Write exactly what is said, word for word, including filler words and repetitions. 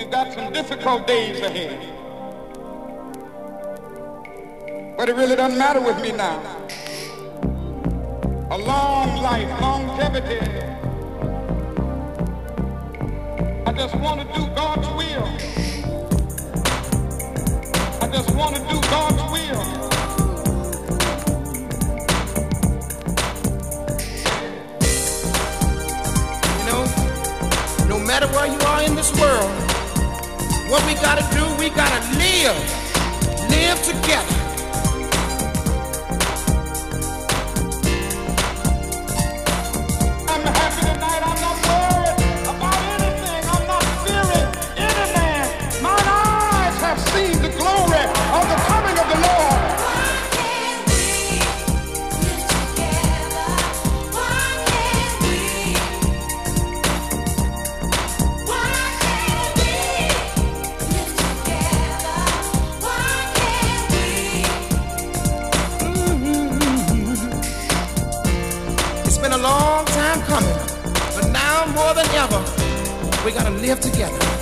We've got some difficult days ahead. But it really doesn't matter with me now. A long life, longevity. I just want to do God's will. I just want to do God's will. You know, no matter where you are in this world, what we gotta do, we gotta live. Live together. I'm happy tonight. I'm not worried about anything. I'm not fearing any man. Mine eyes have seen the glory of the coming of the Lord. Why can't we live together? Why can't we? Why can't we live together? Why can't we? It's been a long time coming, but now more than ever, we gotta live together.